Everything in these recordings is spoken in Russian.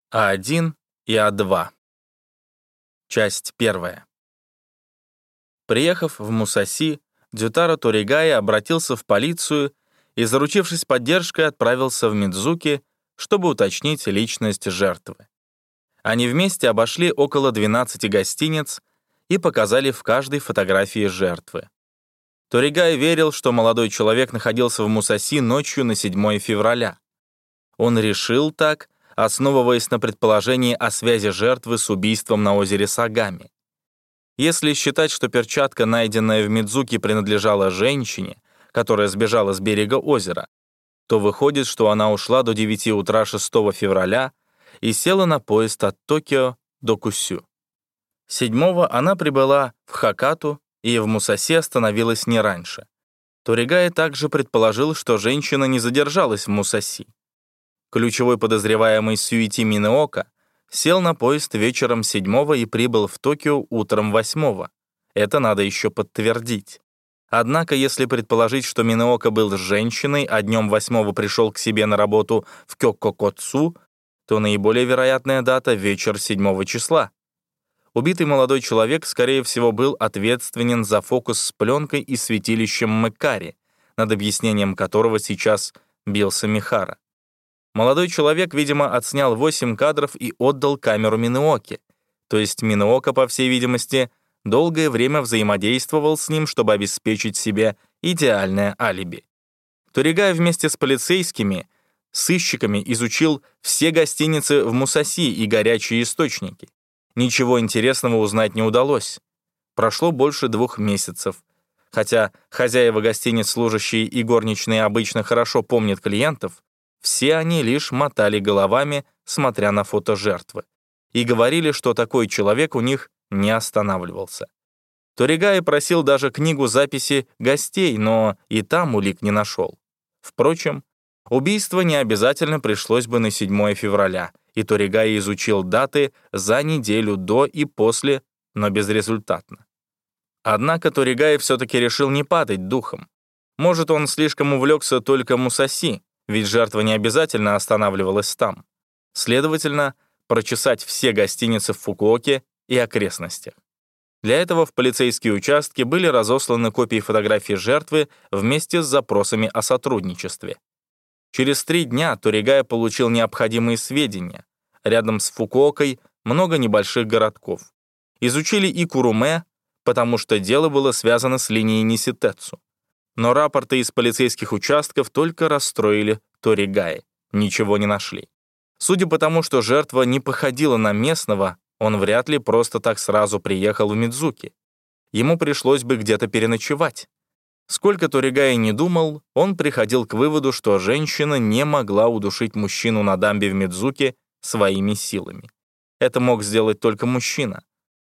А1 и А2. Часть 1. Приехав в Мусаси, Дзютаро Торигая обратился в полицию и, заручившись поддержкой, отправился в Мидзуки, чтобы уточнить личность жертвы. Они вместе обошли около 12 гостиниц и показали в каждой фотографии жертвы. Торигая верил, что молодой человек находился в Мусаси ночью на 7 февраля. Он решил так, основываясь на предположении о связи жертвы с убийством на озере Сагами. Если считать, что перчатка, найденная в Мидзуки, принадлежала женщине, которая сбежала с берега озера, то выходит, что она ушла до 9 утра 6 февраля и села на поезд от Токио до Кусю. 7-го она прибыла в Хакату и в Мусаси остановилась не раньше. Торигая также предположил, что женщина не задержалась в Мусаси. Ключевой подозреваемый Сюити Минеока сел на поезд вечером 7-го и прибыл в Токио утром 8-го. Это надо еще подтвердить. Однако, если предположить, что Минеока был с женщиной, а днем 8-го пришел к себе на работу в Кёккокоцу, то наиболее вероятная дата — вечер 7 числа. Убитый молодой человек, скорее всего, был ответственен за фокус с пленкой и святилищем Мэкари, над объяснением которого сейчас бился Михара. Молодой человек, видимо, отснял 8 кадров и отдал камеру Минеоке. То есть Минеока, по всей видимости, долгое время взаимодействовал с ним, чтобы обеспечить себе идеальное алиби. Торигая вместе с полицейскими, сыщиками изучил все гостиницы в Мусаси и горячие источники. Ничего интересного узнать не удалось. Прошло больше 2 месяцев. Хотя хозяева гостиниц, служащие и горничные обычно хорошо помнят клиентов, все они лишь мотали головами, смотря на фото жертвы, и говорили, что такой человек у них не останавливался. Торигая просил даже книгу записи гостей, но и там улик не нашел. Впрочем, убийство не обязательно пришлось бы на 7 февраля, и Торигая изучил даты за неделю до и после, но безрезультатно. Однако Торигая все-таки решил не падать духом. Может, он слишком увлекся только Мусаси, ведь жертва не обязательно останавливалась там. Следовательно, прочесать все гостиницы в Фукуоке и окрестностях. Для этого в полицейские участки были разосланы копии фотографий жертвы вместе с запросами о сотрудничестве. Через 3 дня Торигая получил необходимые сведения. Рядом с Фукуокой много небольших городков. Изучили и Куруме, потому что дело было связано с линией Ниситэцу. Но рапорты из полицейских участков только расстроили Торигая. Ничего не нашли. Судя по тому, что жертва не походила на местного, он вряд ли просто так сразу приехал в Мидзуки. Ему пришлось бы где-то переночевать. Сколько Торигая не думал, он приходил к выводу, что женщина не могла удушить мужчину на дамбе в Мидзуки своими силами. Это мог сделать только мужчина.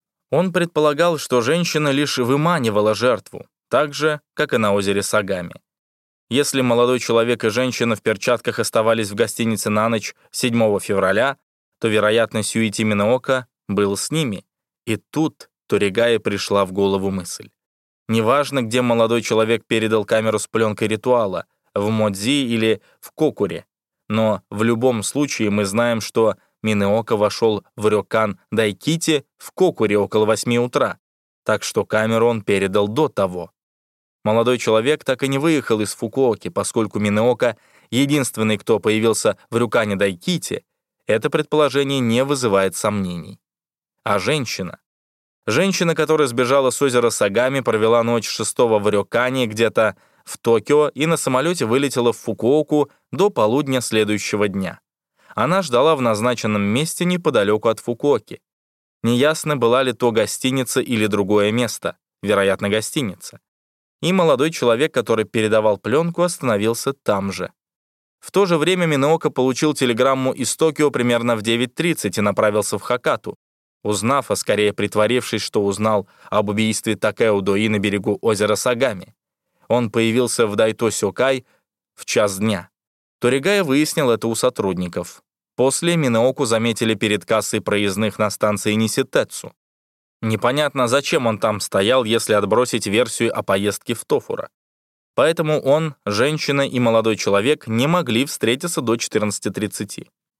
Он предполагал, что женщина лишь выманивала жертву, так же, как и на озере Сагами. Если молодой человек и женщина в перчатках оставались в гостинице на ночь 7 февраля, то, вероятно, Сюити Минеока был с ними. И тут Торигае пришла в голову мысль. Неважно, где молодой человек передал камеру с пленкой ритуала, в Модзи или в Кокуре, но в любом случае мы знаем, что Минеока вошел в рёкан Дайкити в Кокуре около 8 утра, так что камеру он передал до того. Молодой человек так и не выехал из Фукуоки, поскольку Минеока, единственный, кто появился в рёкане Дайкити, это предположение не вызывает сомнений. А женщина? Женщина, которая сбежала с озера Сагами, провела ночь 6-го в рёкане где-то в Токио и на самолете вылетела в Фукуоку до полудня следующего дня. Она ждала в назначенном месте неподалеку от Фукуоки. Неясно, была ли то гостиница или другое место, вероятно, гостиница. И молодой человек, который передавал пленку, остановился там же. В то же время Минеока получил телеграмму из Токио примерно в 9:30 и направился в Хакату, узнав, а скорее притворившись, что узнал об убийстве Такео Дои на берегу озера Сагами. Он появился в Дайто-Сёкай в 1 дня. Торигая выяснил это у сотрудников. После Минеоку заметили перед кассой проездных на станции Ниситэцу. Непонятно, зачем он там стоял, если отбросить версию о поездке в Тофура. Поэтому он, женщина и молодой человек не могли встретиться до 14:30.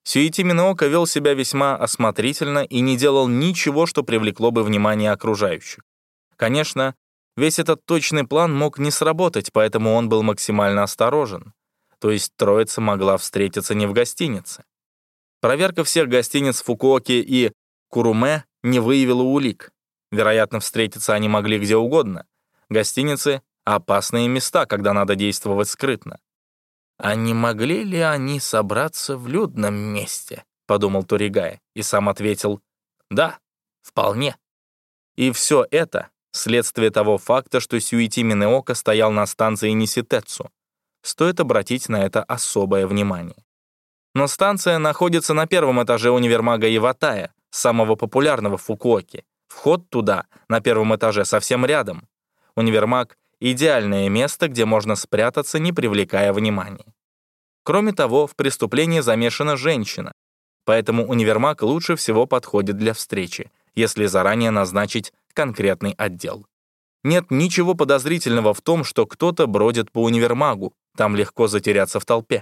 Сюити Миноока вел себя весьма осмотрительно и не делал ничего, что привлекло бы внимание окружающих. Конечно, весь этот точный план мог не сработать, поэтому он был максимально осторожен. То есть троица могла встретиться не в гостинице. Проверка всех гостиниц Фукуоки и Куруме не выявила улик. Вероятно, встретиться они могли где угодно. Гостиницы — опасные места, когда надо действовать скрытно. «А не могли ли они собраться в людном месте?» — подумал Торигай, и сам ответил: «Да, вполне». И все это — следствие того факта, что Сюити Миноока стоял на станции Ниситэцу. Стоит обратить на это особое внимание. Но станция находится на первом этаже универмага Иватая, самого популярного в Фукуоке. Вход туда, на первом этаже, совсем рядом. Универмаг — идеальное место, где можно спрятаться, не привлекая внимания. Кроме того, в преступлении замешана женщина, поэтому универмаг лучше всего подходит для встречи, если заранее назначить конкретный отдел. Нет ничего подозрительного в том, что кто-то бродит по универмагу, там легко затеряться в толпе.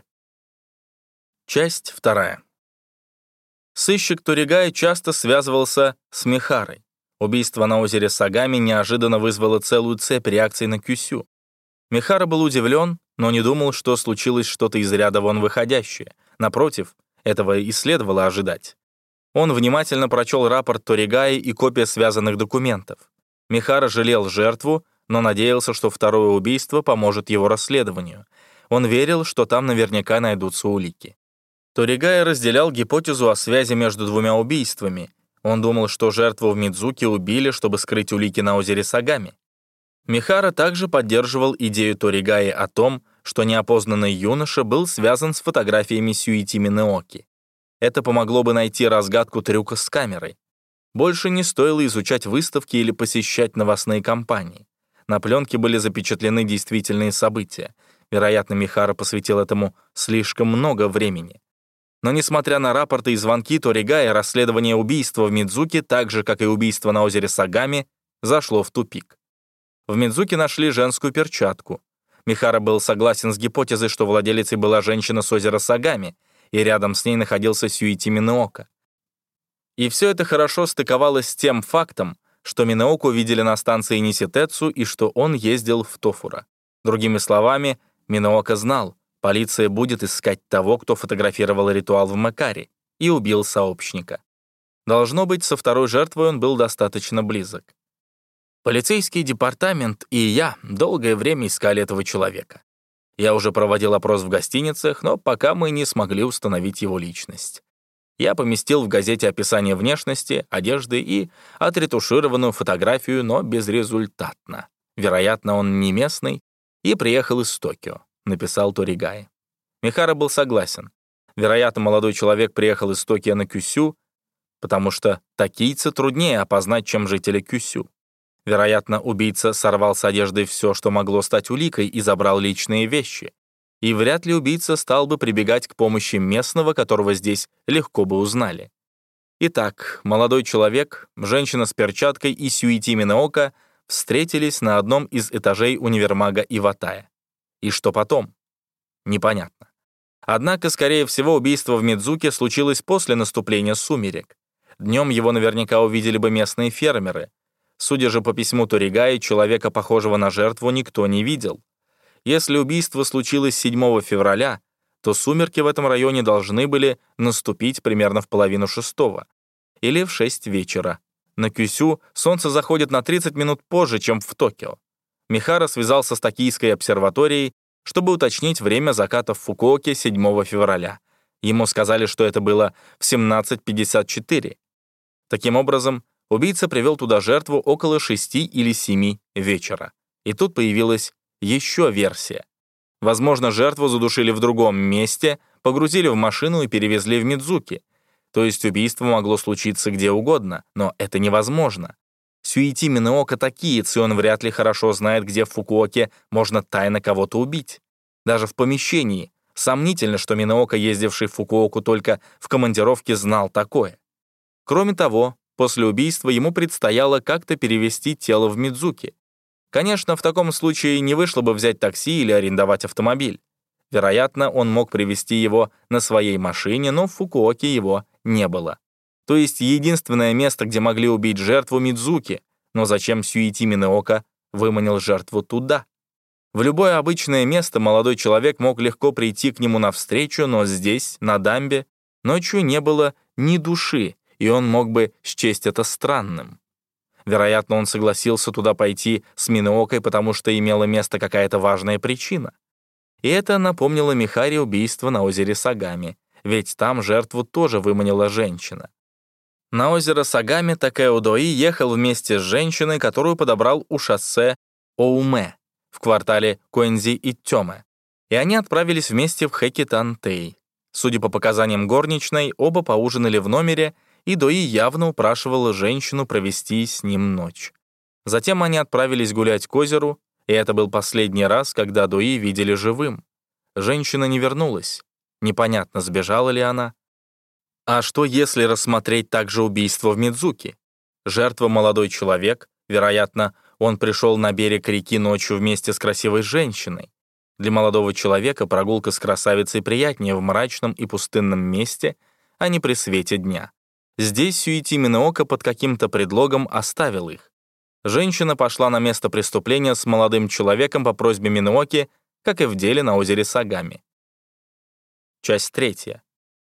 Часть 2. Сыщик Торигай часто связывался с Михарой. Убийство на озере Сагами неожиданно вызвало целую цепь реакций на Кюсю. Михара был удивлен, но не думал, что случилось что-то из ряда вон выходящее. Напротив, этого и следовало ожидать. Он внимательно прочел рапорт Торигая и копии связанных документов. Михара жалел жертву, но надеялся, что второе убийство поможет его расследованию. Он верил, что там наверняка найдутся улики. Торигай разделял гипотезу о связи между двумя убийствами. Он думал, что жертву в Мидзуки убили, чтобы скрыть улики на озере Сагами. Михара также поддерживал идею Торигая о том, что неопознанный юноша был связан с фотографиями Сюити Минооки. Это помогло бы найти разгадку трюка с камерой. Больше не стоило изучать выставки или посещать новостные кампании. На пленке были запечатлены действительные события. Вероятно, Михара посвятил этому слишком много времени. Но несмотря на рапорты и звонки Торигая, расследование убийства в Мидзуки, так же, как и убийство на озере Сагами, зашло в тупик. В Мидзуки нашли женскую перчатку. Михара был согласен с гипотезой, что владелицей была женщина с озера Сагами, и рядом с ней находился Сюити Миноока. И все это хорошо стыковалось с тем фактом, что Минооку видели на станции Ниситэцу и что он ездил в Тофура. Другими словами, Миноока знал, полиция будет искать того, кто фотографировал ритуал в Мэкаре, и убил сообщника. Должно быть, со второй жертвой он был достаточно близок. Полицейский департамент и я долгое время искали этого человека. Я уже проводил опрос в гостиницах, но пока мы не смогли установить его личность. Я поместил в газете описание внешности, одежды и отретушированную фотографию, но безрезультатно. Вероятно, он не местный и приехал из Токио, написал Торигай. Михара был согласен. Вероятно, молодой человек приехал из Токио на Кюсю, потому что токийца труднее опознать, чем жители Кюсю. Вероятно, убийца сорвал с одежды все, что могло стать уликой, и забрал личные вещи. И вряд ли убийца стал бы прибегать к помощи местного, которого здесь легко бы узнали. Итак, молодой человек, женщина с перчаткой и Сюити Миноока встретились на одном из этажей универмага Иватая. И что потом? Непонятно. Однако, скорее всего, убийство в Мидзуке случилось после наступления сумерек. Днем его наверняка увидели бы местные фермеры. Судя же по письму Торигая, человека, похожего на жертву, никто не видел. Если убийство случилось 7 февраля, то сумерки в этом районе должны были наступить примерно в 5:30 или в 6 вечера. На Кюсю солнце заходит на 30 минут позже, чем в Токио. Михара связался с Токийской обсерваторией, чтобы уточнить время заката в Фукуоке 7 февраля. Ему сказали, что это было в 17:54. Таким образом, убийца привел туда жертву около 6 или 7 вечера. И тут появилась еще версия. Возможно, жертву задушили в другом месте, погрузили в машину и перевезли в Мидзуки. То есть убийство могло случиться где угодно, но это невозможно. Сюити Миноока токиец, и он вряд ли хорошо знает, где в Фукуоке можно тайно кого-то убить. Даже в помещении. Сомнительно, что Миноока, ездивший в Фукуоку только в командировке, знал такое. Кроме того, после убийства ему предстояло как-то перевезти тело в Мидзуки. Конечно, в таком случае не вышло бы взять такси или арендовать автомобиль. Вероятно, он мог привезти его на своей машине, но в Фукуоке его не было. То есть единственное место, где могли убить жертву — Мидзуки. Но зачем Сюити Минеока выманил жертву туда? В любое обычное место молодой человек мог легко прийти к нему навстречу, но здесь, на дамбе, ночью не было ни души, и он мог бы счесть это странным. Вероятно, он согласился туда пойти с Минеокой, потому что имела место какая-то важная причина. И это напомнило Михаре убийство на озере Сагами, ведь там жертву тоже выманила женщина. На озеро Сагами Такео Дои ехал вместе с женщиной, которую подобрал у шоссе Оуме в квартале Куэнзи-Итёме, и они отправились вместе в Хэкитан-Тэй. Судя по показаниям горничной, оба поужинали в номере, и Дои явно упрашивала женщину провести с ним ночь. Затем они отправились гулять к озеру, и это был последний раз, когда Дои видели живым. Женщина не вернулась. Непонятно, сбежала ли она. А что, если рассмотреть также убийство в Мидзуки? Жертва — молодой человек, вероятно, он пришел на берег реки ночью вместе с красивой женщиной. Для молодого человека прогулка с красавицей приятнее в мрачном и пустынном месте, а не при свете дня. Здесь Сюити Минеока под каким-то предлогом оставил их. Женщина пошла на место преступления с молодым человеком по просьбе Минеоки, как и в деле на озере Сагами. Часть 3.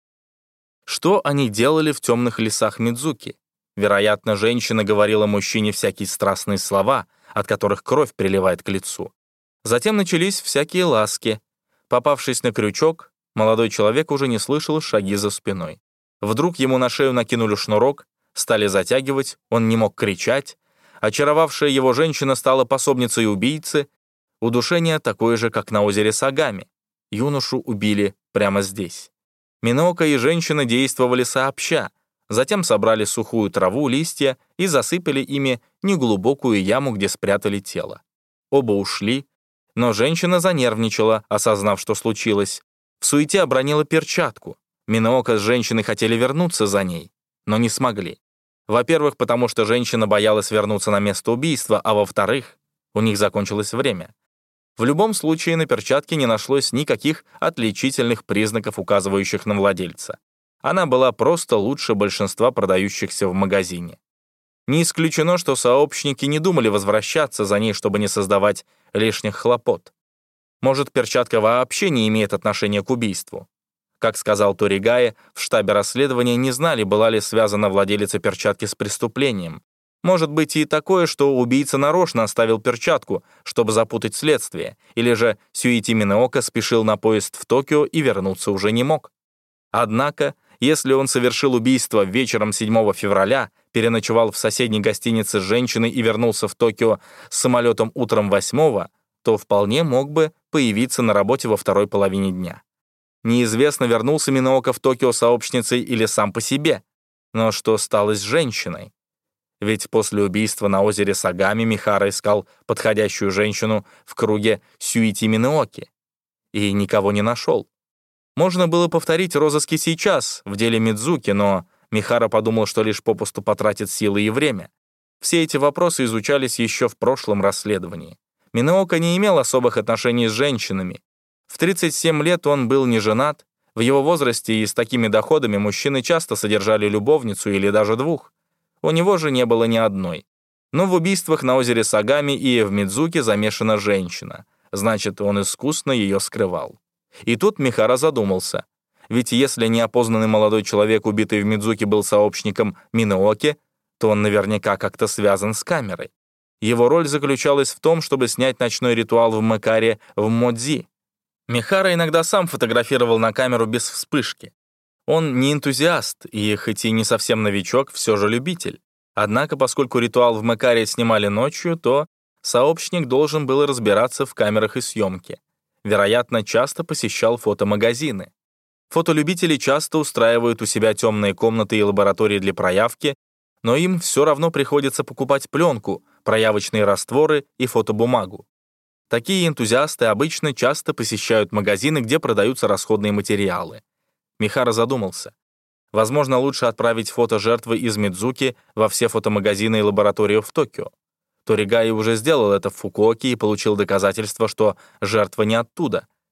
Что они делали в темных лесах Мидзуки? Вероятно, женщина говорила мужчине всякие страстные слова, от которых кровь приливает к лицу. Затем начались всякие ласки. Попавшись на крючок, молодой человек уже не слышал шаги за спиной. Вдруг ему на шею накинули шнурок, стали затягивать, он не мог кричать. Очаровавшая его женщина стала пособницей убийцы. Удушение такое же, как на озере Сагами. Юношу убили прямо здесь. Минеока и женщина действовали сообща, затем собрали сухую траву, листья и засыпали ими неглубокую яму, где спрятали тело. Оба ушли, но женщина занервничала, осознав, что случилось. В суете обронила перчатку. Минеока с женщиной хотели вернуться за ней, но не смогли. Во-первых, потому что женщина боялась вернуться на место убийства, а во-вторых, у них закончилось время. В любом случае на перчатке не нашлось никаких отличительных признаков, указывающих на владельца. Она была просто лучше большинства продающихся в магазине. Не исключено, что сообщники не думали возвращаться за ней, чтобы не создавать лишних хлопот. Может, перчатка вообще не имеет отношения к убийству. Как сказал Торигае, в штабе расследования не знали, была ли связана владелица перчатки с преступлением. Может быть и такое, что убийца нарочно оставил перчатку, чтобы запутать следствие, или же Сюити Минеока спешил на поезд в Токио и вернуться уже не мог. Однако, если он совершил убийство вечером 7 февраля, переночевал в соседней гостинице с женщиной и вернулся в Токио с самолетом утром 8-го, то вполне мог бы появиться на работе во второй половине дня. Неизвестно, вернулся Минеока в Токио сообщницей или сам по себе. Но что стало с женщиной? Ведь после убийства на озере Сагами Михара искал подходящую женщину в круге Сюити Минеоки и никого не нашел. Можно было повторить розыски сейчас, в деле Мидзуки, но Михара подумал, что лишь попусту потратит силы и время. Все эти вопросы изучались еще в прошлом расследовании. Минеока не имел особых отношений с женщинами. В 37 лет он был не женат. В его возрасте и с такими доходами мужчины часто содержали любовницу или даже двух. У него же не было ни одной. Но в убийствах на озере Сагами и в Мидзуки замешана женщина. Значит, он искусно ее скрывал. И тут Михара задумался. Ведь если неопознанный молодой человек, убитый в Мидзуки, был сообщником Минеоки, то он наверняка как-то связан с камерой. Его роль заключалась в том, чтобы снять ночной ритуал в Мэкаре в Модзи. Михара иногда сам фотографировал на камеру без вспышки. Он не энтузиаст и, хоть и не совсем новичок, все же любитель. Однако, поскольку ритуал в Мэкаре снимали ночью, то сообщник должен был разбираться в камерах и съемке. Вероятно, часто посещал фотомагазины. Фотолюбители часто устраивают у себя темные комнаты и лаборатории для проявки, но им все равно приходится покупать пленку, проявочные растворы и фотобумагу. Такие энтузиасты обычно часто посещают магазины, где продаются расходные материалы. Михара задумался. Возможно, лучше отправить фото жертвы из Мидзуки во все фотомагазины и лабораторию в Токио. Торигае уже сделал это в Фукуоке и получил доказательство, что жертва не оттуда.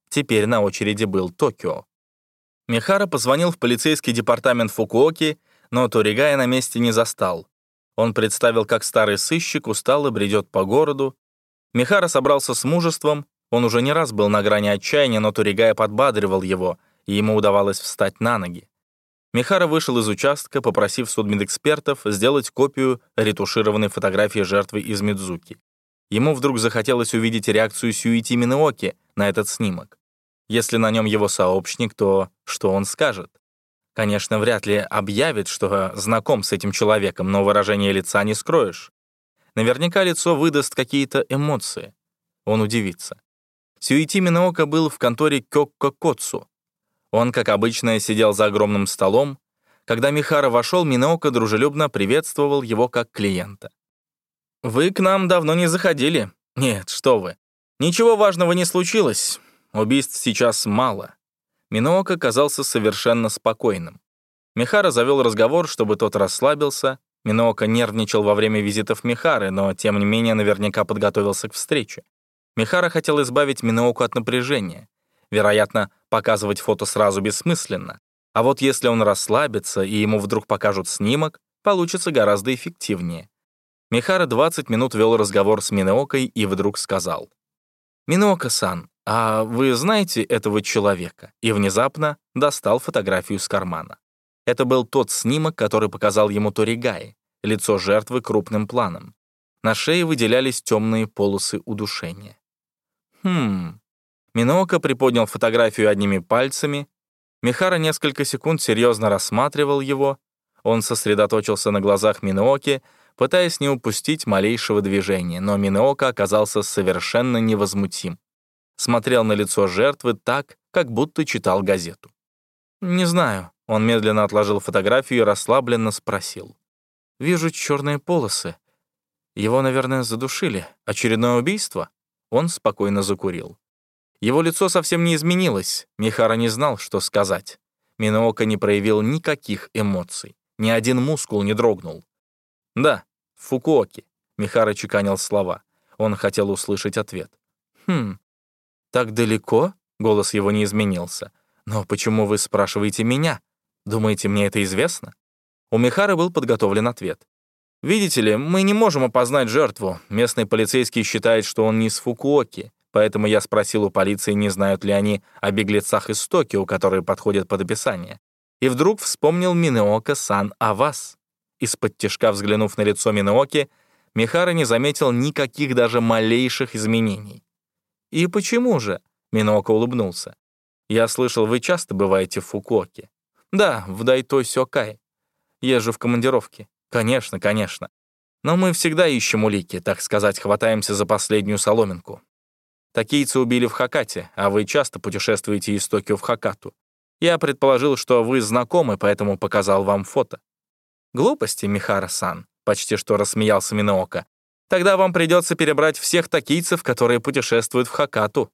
Теперь на очереди был Токио. Михара позвонил в полицейский департамент Фукуоки, но Торигая на месте не застал. Он представил, как старый сыщик устало бредет по городу. Михара собрался с мужеством, он уже не раз был на грани отчаяния, но Торигая подбадривал его, и ему удавалось встать на ноги. Михара вышел из участка, попросив судмедэкспертов сделать копию ретушированной фотографии жертвы из Мидзуки. Ему вдруг захотелось увидеть реакцию Сюити Минеоки на этот снимок. Если на нем его сообщник, то что он скажет? Конечно, вряд ли объявит, что знаком с этим человеком, но выражение лица не скроешь. Наверняка лицо выдаст какие-то эмоции. Он удивится. Сюити Минеока был в конторе Кёкко Коцу. Он, как обычно, сидел за огромным столом. Когда Михара вошел, Минеока дружелюбно приветствовал его как клиента. «Вы к нам давно не заходили. Нет, что вы. Ничего важного не случилось. Убийств сейчас мало». Минеока казался совершенно спокойным. Михара завел разговор, чтобы тот расслабился. Минеока нервничал во время визитов Михары, но, тем не менее, наверняка подготовился к встрече. Михара хотел избавить Минеоку от напряжения. Вероятно, показывать фото сразу бессмысленно. А вот если он расслабится и ему вдруг покажут снимок, получится гораздо эффективнее. Михара 20 минут вел разговор с Минеокой и вдруг сказал: «Минеока-сан, а вы знаете этого человека?» И внезапно достал фотографию из кармана. Это был тот снимок, который показал ему Торигай, лицо жертвы крупным планом. На шее выделялись темные полосы удушения. Минеока приподнял фотографию одними пальцами. Михара несколько секунд серьезно рассматривал его. Он сосредоточился на глазах Минеоки, пытаясь не упустить малейшего движения, но Минеока оказался совершенно невозмутим. Смотрел на лицо жертвы так, как будто читал газету. «Не знаю». Он медленно отложил фотографию и расслабленно спросил. «Вижу черные полосы. Его, наверное, задушили. Очередное убийство?» Он спокойно закурил. Его лицо совсем не изменилось. Михара не знал, что сказать. Минеока не проявил никаких эмоций. Ни один мускул не дрогнул. «Да, в Фукуоке», — Михара чеканил слова. Он хотел услышать ответ. «Так далеко?» — голос его не изменился. «Но почему вы спрашиваете меня? Думаете, мне это известно?» У Михары был подготовлен ответ. «Видите ли, мы не можем опознать жертву. Местный полицейский считает, что он не из Фукуоки, поэтому я спросил у полиции, не знают ли они о беглецах из Токио, которые подходят под описание. И вдруг вспомнил Минеока-сан о вас». Из-под тишка взглянув на лицо Минеоки, Михара не заметил никаких даже малейших изменений. «И почему же?» — Минеока улыбнулся. «Я слышал, вы часто бываете в Фукуоке». «Да, в Дайто-Сёкай. Езжу в командировке». «Конечно, конечно. Но мы всегда ищем улики, так сказать, хватаемся за последнюю соломинку. Токийцы убили в Хакате, а вы часто путешествуете из Токио в Хакату. Я предположил, что вы знакомы, поэтому показал вам фото». «Глупости, Михара-сан», — почти что рассмеялся Минеока. «Тогда вам придется перебрать всех токийцев, которые путешествуют в Хакату».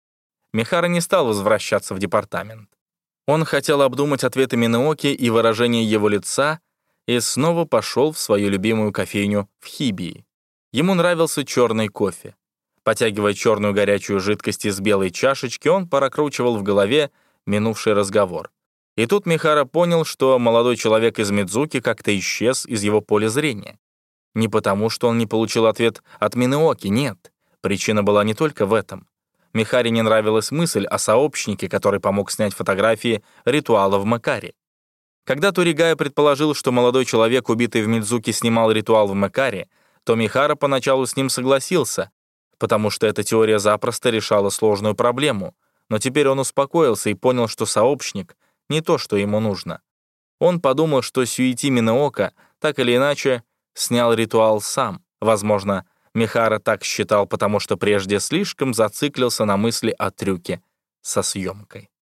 Михара не стал возвращаться в департамент. Он хотел обдумать ответы Минеоки и выражение его лица, и снова пошел в свою любимую кофейню в Хибии. Ему нравился черный кофе. Потягивая черную горячую жидкость из белой чашечки, он прокручивал в голове минувший разговор. И тут Михара понял, что молодой человек из Мидзуки как-то исчез из его поля зрения. Не потому, что он не получил ответ от Минеоки, нет. Причина была не только в этом. Михаре не нравилась мысль о сообщнике, который помог снять фотографии ритуала в Мэкаре. Когда Торигая предположил, что молодой человек, убитый в Мидзуки, снимал ритуал в Мэкаре, то Михара поначалу с ним согласился, потому что эта теория запросто решала сложную проблему. Но теперь он успокоился и понял, что сообщник — не то, что ему нужно. Он подумал, что Сюити Минеока так или иначе снял ритуал сам. Возможно, Михара так считал, потому что прежде слишком зациклился на мысли о трюке со съемкой.